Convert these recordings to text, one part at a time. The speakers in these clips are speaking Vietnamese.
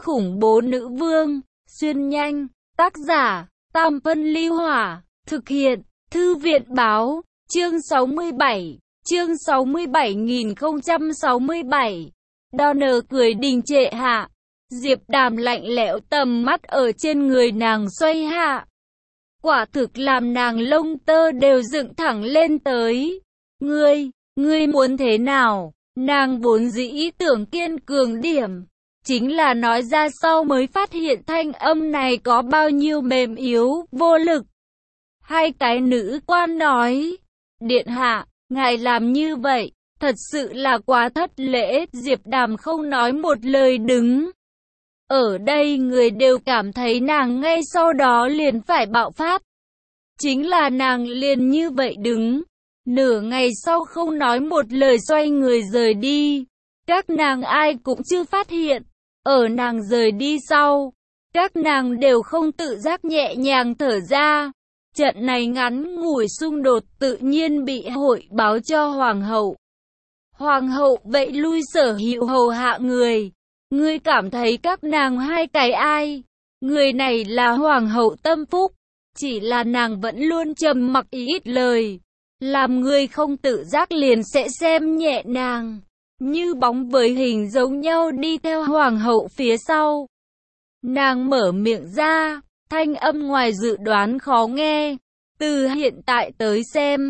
khủng bố nữ vương, xuyên nhanh, tác giả, Tam Phân Ly Hỏa, thực hiện, Thư viện Báo, chương 67, chương 67.067, Donner cười đình trệ hạ, Diệp Đàm lạnh lẽo tầm mắt ở trên người nàng xoay hạ. Quả thực làm nàng lông tơ đều dựng thẳng lên tới. Ngươi muốn thế nào? Nàng vốn dĩ ý tưởng kiên cường điểm, chính là nói ra sau mới phát hiện thanh âm này có bao nhiêu mềm yếu, vô lực. Hai cái nữ quan nói, điện hạ, ngài làm như vậy, thật sự là quá thất lễ. Diệp Đàm không nói một lời đứng. Ở đây người đều cảm thấy nàng ngay sau đó liền phải bạo phát. Chính là nàng liền như vậy đứng. Nửa ngày sau không nói một lời xoay người rời đi. Các nàng ai cũng chưa phát hiện. Ở nàng rời đi sau, các nàng đều không tự giác nhẹ nhàng thở ra. Trận này ngắn ngủi xung đột tự nhiên bị hội báo cho hoàng hậu. Hoàng hậu vậy lui sở hữu hầu hạ người. Ngươi cảm thấy các nàng hai cái ai? Người này là hoàng hậu tâm phúc. Chỉ là nàng vẫn luôn trầm mặc ít lời. Làm người không tự giác liền sẽ xem nhẹ nàng. Như bóng với hình giống nhau đi theo hoàng hậu phía sau. Nàng mở miệng ra, thanh âm ngoài dự đoán khó nghe. Từ hiện tại tới xem,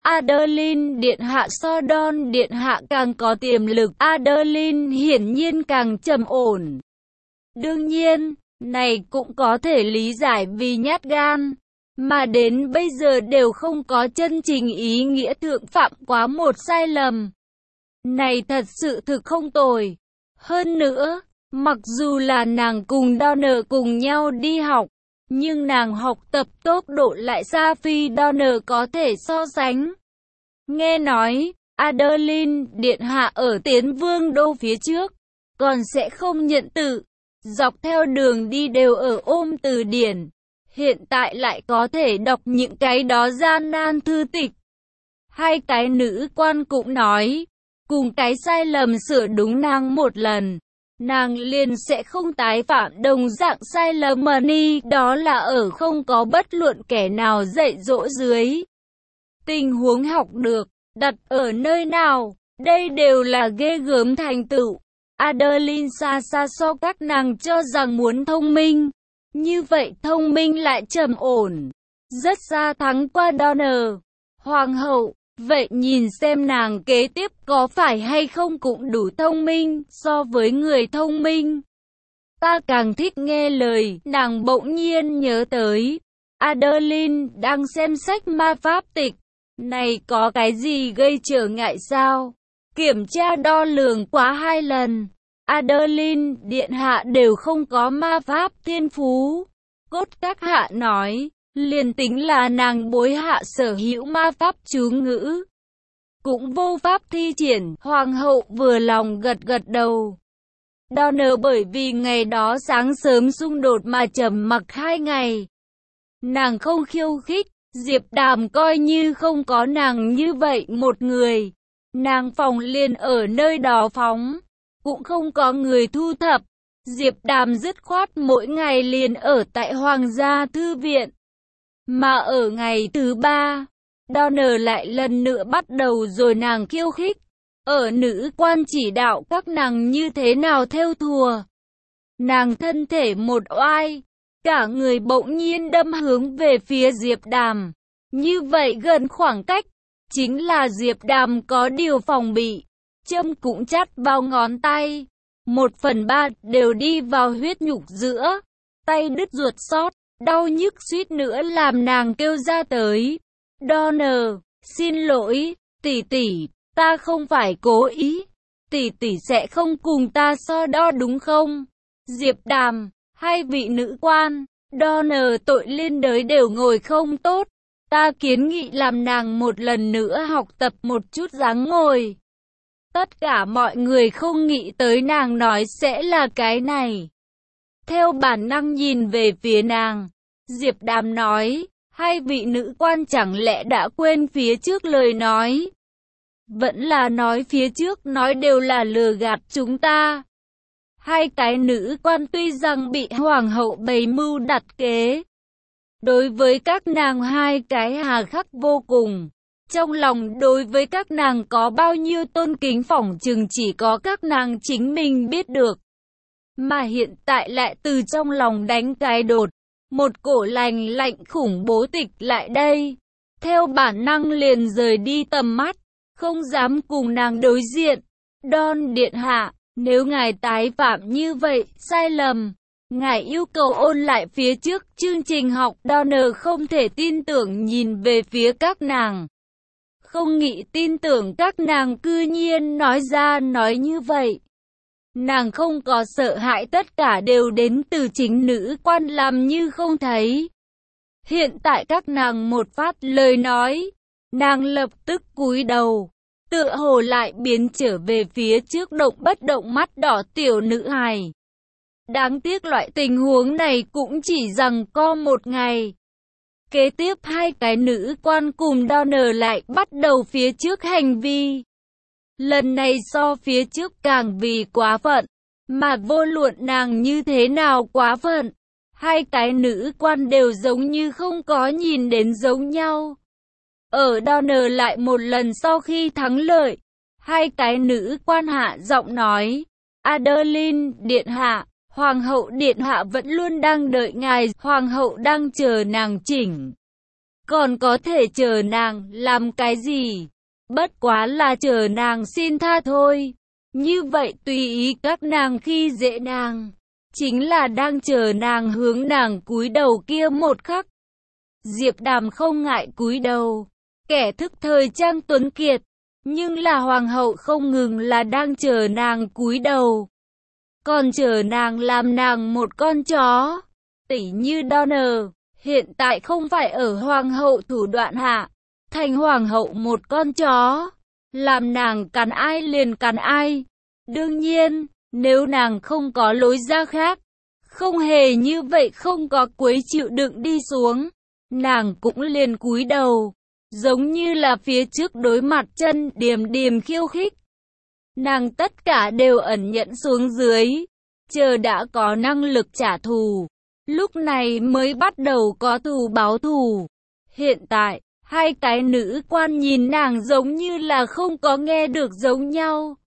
Adeline điện hạ so Don điện hạ càng có tiềm lực. Adeline hiển nhiên càng trầm ổn. Đương nhiên, này cũng có thể lý giải vì nhát gan, mà đến bây giờ đều không có chân chính ý nghĩa thượng phạm quá một sai lầm. Này thật sự thực không tồi. Hơn nữa, mặc dù là nàng cùng Donner cùng nhau đi học, nhưng nàng học tập tốc độ lại xa phi Donner có thể so sánh. Nghe nói, Adeline điện hạ ở Tiến Vương đô phía trước, còn sẽ không nhận tự, dọc theo đường đi đều ở ôm từ điển. Hiện tại lại có thể đọc những cái đó gian nan thư tịch. Hai cái nữ quan cũng nói, cùng cái sai lầm sửa đúng nàng một lần, nàng liền sẽ không tái phạm đồng dạng sai lầm mà ni, đó là ở không có bất luận kẻ nào dạy dỗ dưới. Tình huống học được, đặt ở nơi nào, đây đều là ghê gớm thành tựu. Adeline xa xa so các nàng cho rằng muốn thông minh. Như vậy thông minh lại trầm ổn, rất xa thắng qua Donner. Hoàng hậu, vậy nhìn xem nàng kế tiếp có phải hay không cũng đủ thông minh so với người thông minh. Ta càng thích nghe lời. Nàng bỗng nhiên nhớ tới, Adeline đang xem sách ma pháp tịch. Này có cái gì gây trở ngại sao? Kiểm tra đo lường quá 2 lần. Adeline điện hạ đều không có ma pháp thiên phú. Cốt các hạ nói, liền tính là nàng bối hạ sở hữu ma pháp chú ngữ, cũng vô pháp thi triển. Hoàng hậu vừa lòng gật gật đầu. Donner bởi vì ngày đó sáng sớm xung đột mà trầm mặc 2 ngày. Nàng không khiêu khích, Diệp Đàm coi như không có nàng như vậy một người. Nàng phòng liền ở nơi đó phóng, cũng không có người thu thập. Diệp Đàm dứt khoát mỗi ngày liền ở tại Hoàng gia Thư viện. Mà ở ngày thứ 3, Donner lại lần nữa bắt đầu rồi nàng khiêu khích. Ở nữ quan chỉ đạo các nàng như thế nào thêu thùa. Nàng thân thể một oai, cả người bỗng nhiên đâm hướng về phía Diệp Đàm. Như vậy gần khoảng cách, chính là Diệp Đàm có điều phòng bị. Châm cũng chắt vào ngón tay. 1/3 đều đi vào huyết nhục giữa. Tay đứt ruột xót, đau nhức suýt nữa làm nàng kêu ra tới. Donner, xin lỗi, tỷ tỷ, ta không phải cố ý. Tỷ tỷ sẽ không cùng ta so đo đúng không? Diệp Đàm, hai vị nữ quan, Donner tội liên đới đều ngồi không tốt. Ta kiến nghị làm nàng một lần nữa học tập một chút dáng ngồi. Tất cả mọi người không nghĩ tới nàng nói sẽ là cái này. Theo bản năng nhìn về phía nàng, Diệp Đàm nói, hai vị nữ quan chẳng lẽ đã quên phía trước lời nói. Vẫn là nói phía trước nói đều là lừa gạt chúng ta. Hai cái nữ quan tuy rằng bị hoàng hậu bày mưu đặt kế, đối với các nàng hai cái hà khắc vô cùng. Trong lòng đối với các nàng có bao nhiêu tôn kính phỏng chừng chỉ có các nàng chính mình biết được. Mà hiện tại lại từ trong lòng đánh cái đột, một cổ lành lạnh khủng bố tịch lại đây. Theo bản năng liền rời đi tầm mắt, không dám cùng nàng đối diện. Don điện hạ, nếu ngài tái phạm như vậy, sai lầm. Ngài yêu cầu ôn lại phía trước chương trình học. Donner không thể tin tưởng nhìn về phía các nàng. Không nghĩ tin tưởng các nàng cư nhiên nói ra nói như vậy. Nàng không có sợ hãi, tất cả đều đến từ chính nữ quan làm như không thấy. Hiện tại các nàng một phát lời nói, nàng lập tức cúi đầu, tựa hồ lại biến trở về phía trước động bất động mắt đỏ tiểu nữ hài. Đáng tiếc loại tình huống này cũng chỉ rằng co một ngày. Kế tiếp hai cái nữ quan cùng Donner lại bắt đầu phía trước hành vi. Lần này so phía trước càng vì quá phận, mà vô luận nàng như thế nào quá phận, hai cái nữ quan đều giống như không có nhìn đến giống nhau. Ở Donner lại một lần sau khi thắng lợi, hai cái nữ quan hạ giọng nói, Adeline điện hạ, Hoàng hậu điện hạ vẫn luôn đang đợi ngài, Hoàng hậu đang chờ nàng chỉnh. Còn có thể chờ nàng làm cái gì? Bất quá là chờ nàng xin tha thôi. Như vậy tùy ý các nàng khi dễ nàng, chính là đang chờ nàng hướng nàng cúi đầu kia một khắc. Diệp Đàm không ngại cúi đầu, kẻ thức thời trang tuấn kiệt, nhưng là hoàng hậu không ngừng là đang chờ nàng cúi đầu, còn chờ nàng làm nàng một con chó. Tỉ như Donner, hiện tại không phải ở hoàng hậu thủ đoạn hạ, thành hoàng hậu một con chó, làm nàng cắn ai liền cắn ai. Đương nhiên, nếu nàng không có lối ra khác, không hề như vậy không có quấy chịu đựng đi xuống, nàng cũng liền cúi đầu, giống như là phía trước đối mặt chân điềm điềm khiêu khích. Nàng tất cả đều ẩn nhẫn xuống dưới, chờ đã có năng lực trả thù, lúc này mới bắt đầu có thù báo thù. Hiện tại, hai cái nữ quan nhìn nàng giống như là không có nghe được giống nhau.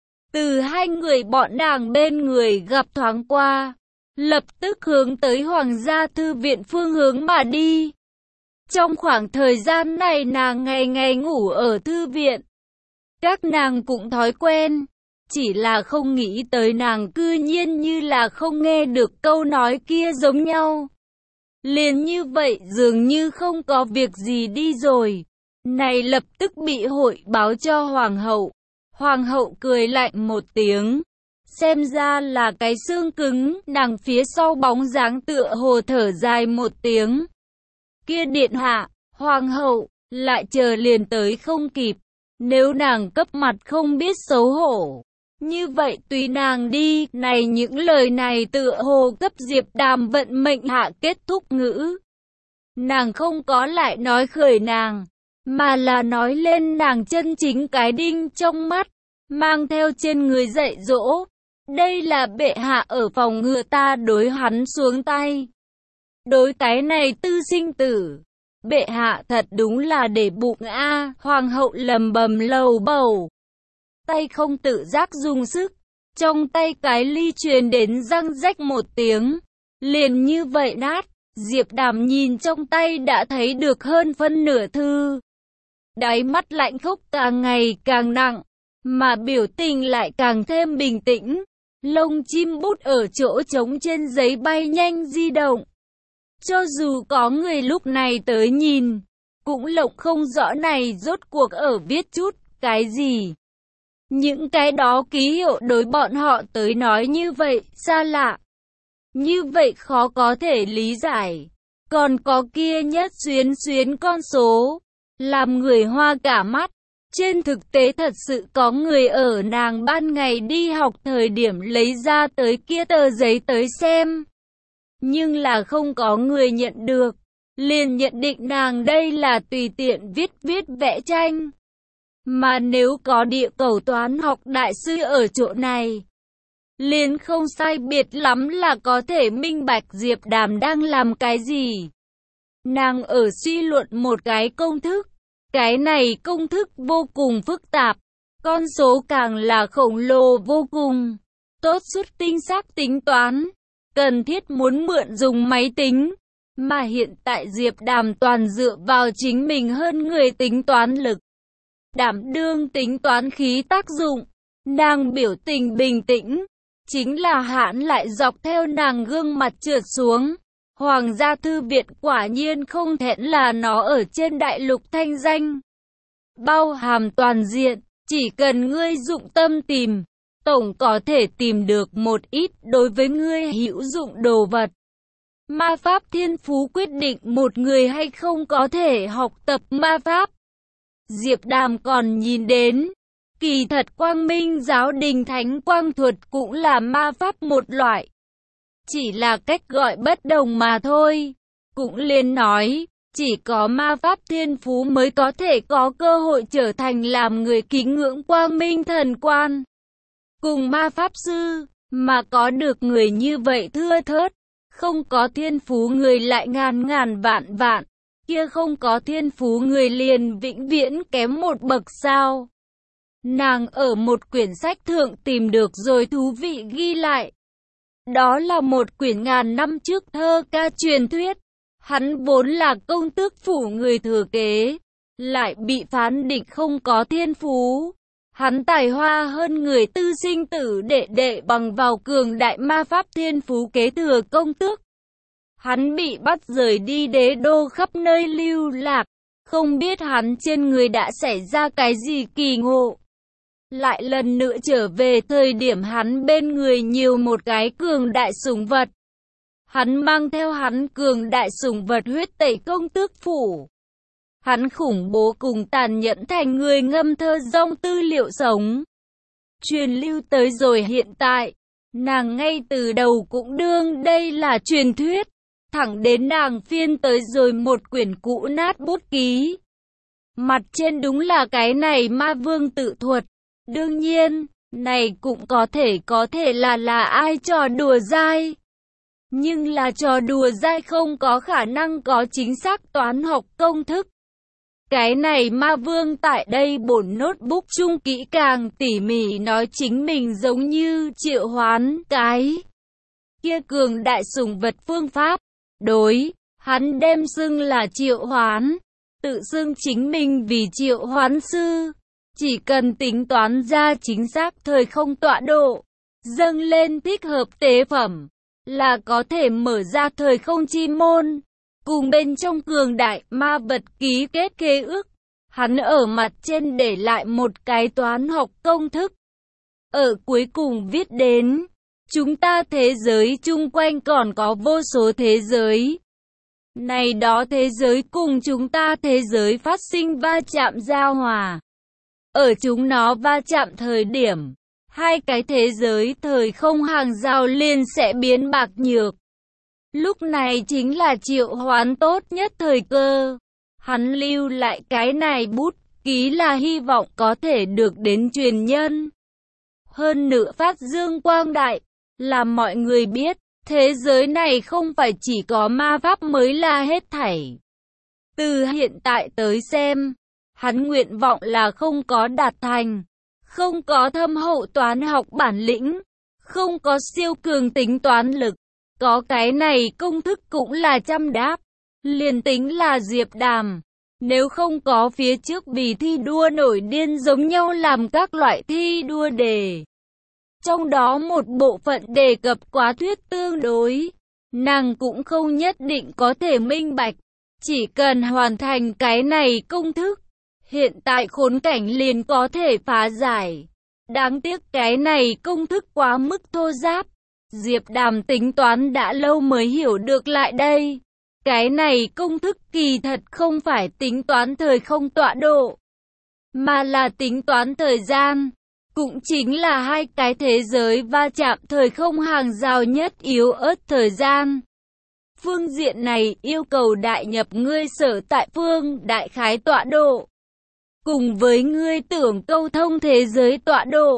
Từ hai người bọn nàng bên người gặp thoáng qua, lập tức hướng tới Hoàng gia thư viện phương hướng mà đi. Trong khoảng thời gian này nàng ngày ngày ngủ ở thư viện. Các nàng cũng thói quen, chỉ là không nghĩ tới nàng cư nhiên như là không nghe được câu nói kia giống nhau. Liền như vậy dường như không có việc gì đi rồi. Này lập tức bị hội báo cho Hoàng hậu. Hoàng hậu cười lạnh một tiếng. Xem ra là cái xương cứng, nàng phía sau bóng dáng tựa hồ thở dài một tiếng. Kia điện hạ, Hoàng hậu, lại chờ liền tới không kịp. Nếu nàng cấp mặt không biết xấu hổ, như vậy tùy nàng đi. Này những lời này tựa hồ cấp Diệp Đàm vận mệnh hạ kết thúc ngữ. Nàng không có lại nói khởi nàng, mà là nói lên nàng chân chính cái đinh trong mắt, mang theo trên người dạy dỗ. Đây là bệ hạ ở phòng ngừa ta đối hắn xuống tay. Đối cái này tư sinh tử, bệ hạ thật đúng là để bụng a. Hoàng hậu lầm bầm lầu bầu, tay không tự giác dùng sức, trong tay cái ly truyền đến răng rách một tiếng, liền như vậy nát. Diệp Đàm nhìn trong tay đã thấy được hơn phân nửa thư, đáy mắt lạnh khốc càng ngày càng nặng, mà biểu tình lại càng thêm bình tĩnh. Lông chim bút ở chỗ trống trên giấy bay nhanh di động. Cho dù có người lúc này tới nhìn, cũng lộng không rõ này rốt cuộc ở viết chút cái gì. Những cái đó ký hiệu đối bọn họ tới nói như vậy, xa lạ. Như vậy khó có thể lý giải. Còn có kia nhất xuyến xuyến con số, làm người hoa cả mắt. Trên thực tế thật sự có người ở nàng ban ngày đi học thời điểm lấy ra tới kia tờ giấy tới xem. Nhưng là không có người nhận được, liền nhận định nàng đây là tùy tiện viết vẽ tranh. Mà nếu có địa cầu toán học đại sư ở chỗ này, liền không sai biệt lắm là có thể minh bạch Diệp Đàm đang làm cái gì. Nàng ở suy luận một cái công thức. Cái này công thức vô cùng phức tạp. Con số càng là khổng lồ vô cùng. Tốt xuất tinh xác tính toán. Cần thiết muốn mượn dùng máy tính. Mà hiện tại Diệp Đàm toàn dựa vào chính mình hơn người tính toán lực. Đảm đương tính toán khí tác dụng. Nàng biểu tình bình tĩnh. Chính là hãn lại dọc theo nàng gương mặt trượt xuống. Hoàng gia thư viện quả nhiên không thẹn là nó ở trên đại lục thanh danh. Bao hàm toàn diện, chỉ cần ngươi dụng tâm tìm, tổng có thể tìm được một ít đối với ngươi hữu dụng đồ vật. Ma pháp thiên phú quyết định một người hay không có thể học tập ma pháp. Diệp Đàm còn nhìn đến, kỳ thật Quang Minh giáo đình thánh quang thuật cũng là ma pháp một loại. Chỉ là cách gọi bất đồng mà thôi. Cũng liền nói, chỉ có ma pháp thiên phú mới có thể có cơ hội trở thành làm người kính ngưỡng Quang Minh thần quan. Cùng ma pháp sư, mà có được người như vậy thưa thớt. Không có thiên phú người lại ngàn ngàn vạn vạn. Kia không có thiên phú người liền vĩnh viễn kém một bậc sao. Nàng ở một quyển sách thượng tìm được rồi thú vị ghi lại. Đó là một quyển ngàn năm trước thơ ca truyền thuyết. Hắn vốn là công tước phủ người thừa kế, lại bị phán định không có thiên phú. Hắn tài hoa hơn người tư sinh tử đệ đệ bằng vào cường đại ma pháp thiên phú kế thừa công tước. Hắn bị bắt rời đi đế đô khắp nơi lưu lạc, không biết hắn trên người đã xảy ra cái gì kỳ ngộ. Lại lần nữa trở về thời điểm hắn bên người nhiều một cái cường đại sủng vật. Hắn mang theo hắn cường đại sủng vật huyết tẩy công tước phủ. Hắn khủng bố cùng tàn nhẫn thành người ngâm thơ rong tư liệu sống. Truyền lưu tới rồi hiện tại, nàng ngay từ đầu cũng đương đây là truyền thuyết. Thẳng đến nàng phiên tới rồi một quyển cũ nát bút ký. Mặt trên đúng là cái này ma vương tự thuật. Đương nhiên, này cũng có thể là ai trò đùa dai. Nhưng là trò đùa dai không có khả năng có chính xác toán học công thức. Cái này ma vương tại đây bổn notebook chung kỹ càng tỉ mỉ nói chính mình giống như triệu hoán cái kia cường đại sủng vật phương pháp. Đối, hắn đem xưng là triệu hoán, tự xưng chính mình vì triệu hoán sư. Chỉ cần tính toán ra chính xác thời không tọa độ, dâng lên thích hợp tế phẩm, là có thể mở ra thời không chi môn, cùng bên trong cường đại ma vật ký kết khế ước. Hắn ở mặt trên để lại một cái toán học công thức. Ở cuối cùng viết đến, chúng ta thế giới chung quanh còn có vô số thế giới. Này đó thế giới cùng chúng ta thế giới phát sinh va chạm giao hòa. Ở chúng nó va chạm thời điểm, hai cái thế giới thời không hàng rào liền sẽ biến bạc nhược. Lúc này chính là triệu hoán tốt nhất thời cơ. Hắn lưu lại cái này bút ký là hy vọng có thể được đến truyền nhân. Hơn nữa phát dương quang đại, làm mọi người biết, thế giới này không phải chỉ có ma pháp mới là hết thảy. Từ hiện tại tới xem, hắn nguyện vọng là không có đạt thành, không có thâm hậu toán học bản lĩnh, không có siêu cường tính toán lực, có cái này công thức cũng là trăm đáp, liền tính là Diệp Đàm. Nếu không có phía trước vì thi đua nổi điên giống nhau làm các loại thi đua đề. Trong đó một bộ phận đề cập quá thuyết tương đối, nàng cũng không nhất định có thể minh bạch, chỉ cần hoàn thành cái này công thức, hiện tại khốn cảnh liền có thể phá giải. Đáng tiếc cái này công thức quá mức thô ráp, Diệp Đàm tính toán đã lâu mới hiểu được lại đây. Cái này công thức kỳ thật không phải tính toán thời không tọa độ, mà là tính toán thời gian. Cũng chính là hai cái thế giới va chạm thời không hàng rào nhất yếu ớt thời gian. Phương diện này yêu cầu đại nhập ngươi sở tại phương đại khái tọa độ, cùng với ngươi tưởng câu thông thế giới tọa độ.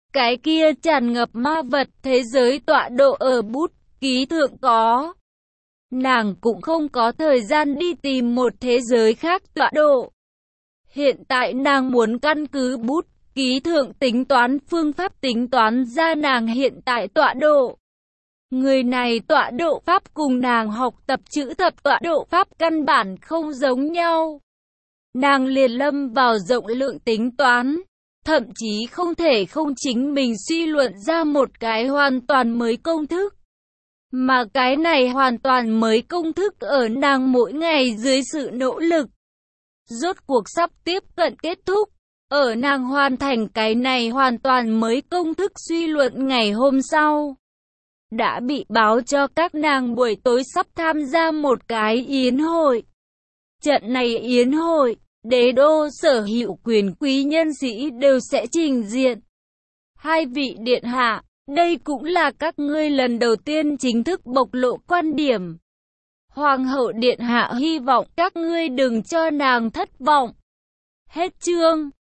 Cái kia tràn ngập ma vật thế giới tọa độ ở bút ký thượng có. Nàng cũng không có thời gian đi tìm một thế giới khác tọa độ. Hiện tại nàng muốn căn cứ bút ký thượng tính toán phương pháp tính toán ra nàng hiện tại tọa độ. Người này tọa độ pháp cùng nàng học tập chữ thập tọa độ pháp căn bản không giống nhau. Nàng liền lâm vào rộng lượng tính toán, thậm chí không thể không chính mình suy luận ra một cái hoàn toàn mới công thức. Mà cái này hoàn toàn mới công thức ở nàng mỗi ngày dưới sự nỗ lực, rốt cuộc sắp tiếp cận kết thúc. Ở nàng hoàn thành cái này hoàn toàn mới công thức suy luận ngày hôm sau, đã bị báo cho các nàng buổi tối sắp tham gia một cái yến hội. Trận này yến hội, đế đô sở hữu quyền quý nhân sĩ đều sẽ trình diện. Hai vị điện hạ, đây cũng là các ngươi lần đầu tiên chính thức bộc lộ quan điểm. Hoàng hậu điện hạ hy vọng các ngươi đừng cho nàng thất vọng. Hết chương.